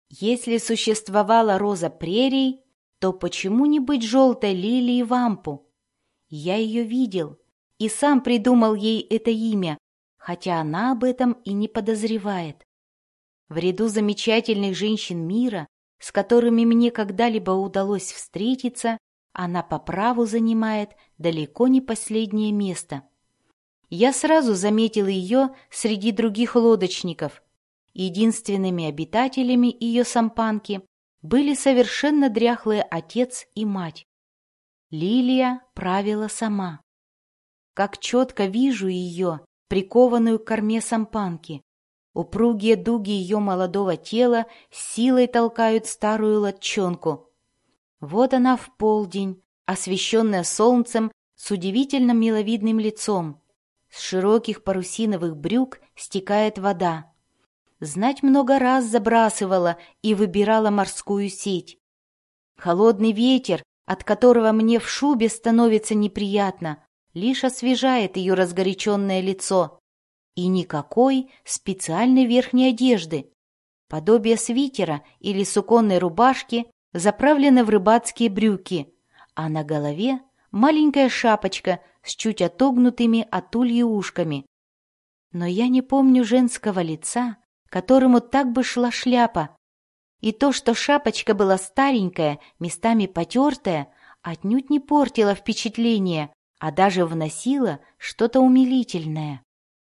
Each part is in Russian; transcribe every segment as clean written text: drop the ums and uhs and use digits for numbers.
Если существовала роза прерий, то почему не быть желтой лилией вампу? Я ее видел и сам придумал ей это имя, хотя она об этом и не подозревает. В ряду замечательных женщин мира, с которыми мне когда-либо удалось встретиться, она по праву занимает далеко не последнее место. Я сразу заметил ее среди других лодочников. Единственными обитателями ее сампанки были совершенно дряхлые отец и мать. Лилия правила сама. Как четко вижу ее, прикованную к корме сампанки. Упругие дуги ее молодого тела силой толкают старую лодчонку. Вот она в полдень, освещенная солнцем, с удивительно миловидным лицом. С широких парусиновых брюк стекает вода. Знать много раз забрасывала и выбирала морскую сеть. Холодный ветер, от которого мне в шубе становится неприятно, лишь освежает ее разгоряченное лицо. И никакой специальной верхней одежды. Подобие свитера или суконной рубашки заправлены в рыбацкие брюки, а на голове маленькая шапочка с чуть отогнутыми от ульи ушками. Но я не помню женского лица, которому так бы шла шляпа. И то, что шапочка была старенькая, местами потертая, отнюдь не портило впечатление, а даже вносило что-то умилительное.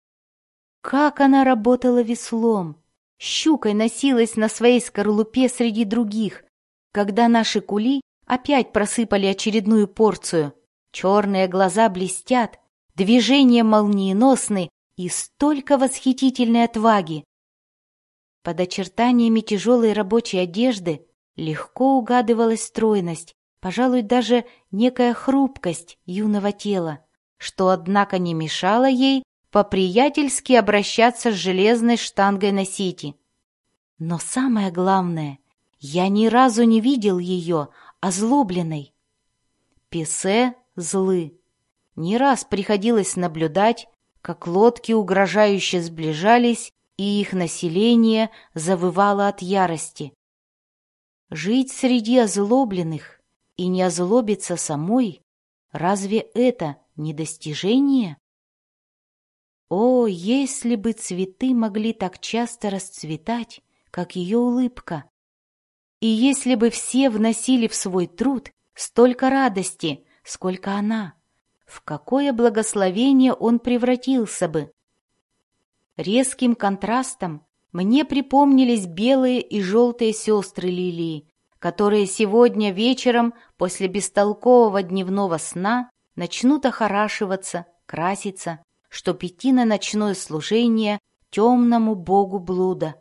Как она работала веслом! Щукой носилась на своей скорлупе среди других, когда наши кули опять просыпали очередную порцию. Черные глаза блестят, движения молниеносны и столько восхитительной отваги. Под очертаниями тяжелой рабочей одежды легко угадывалась стройность, пожалуй, даже некая хрупкость юного тела, что, однако, не мешало ей по-приятельски обращаться с железной штангой на сети. Но самое главное, я ни разу не видел ее озлобленной. Пессе злы. Не раз приходилось наблюдать, как лодки угрожающе сближались, и их население завывало от ярости. Жить среди озлобленных и не озлобиться самой, разве это не достижение? О, если бы цветы могли так часто расцветать, как ее улыбка! И если бы все вносили в свой труд столько радости, сколько она, в какое благословение он превратился бы! Резким контрастом мне припомнились белые и желтые сестры лилии, которые сегодня вечером после бестолкового дневного сна начнут охорашиваться, краситься, чтоб идти на ночное служение темному богу блуда.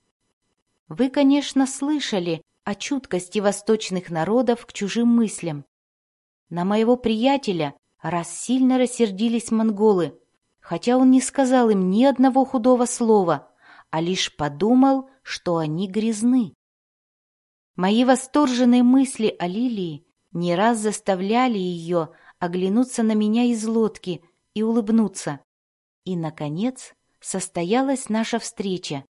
Вы, конечно, слышали о чуткости восточных народов к чужим мыслям. На моего приятеля раз сильно рассердились монголы, хотя он не сказал им ни одного худого слова, а лишь подумал, что они грязны. Мои восторженные мысли о лилии не раз заставляли ее оглянуться на меня из лодки и улыбнуться. И, наконец, состоялась наша встреча.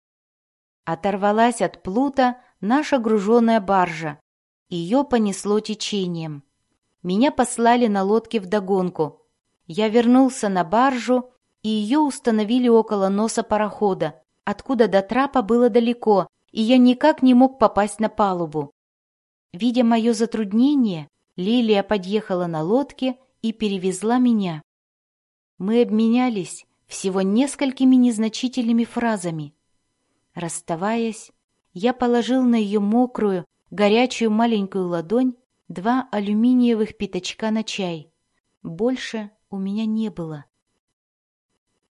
Оторвалась от плута наша груженая баржа. Ее понесло течением. Меня послали на лодке вдогонку. Я вернулся на баржу, и ее установили около носа парохода, откуда до трапа было далеко, и я никак не мог попасть на палубу. Видя мое затруднение, Лилия подъехала на лодке и перевезла меня. Мы обменялись всего несколькими незначительными фразами. Расставаясь, я положил на ее мокрую, горячую маленькую ладонь 2 алюминиевых пятачка на чай. Больше у меня не было.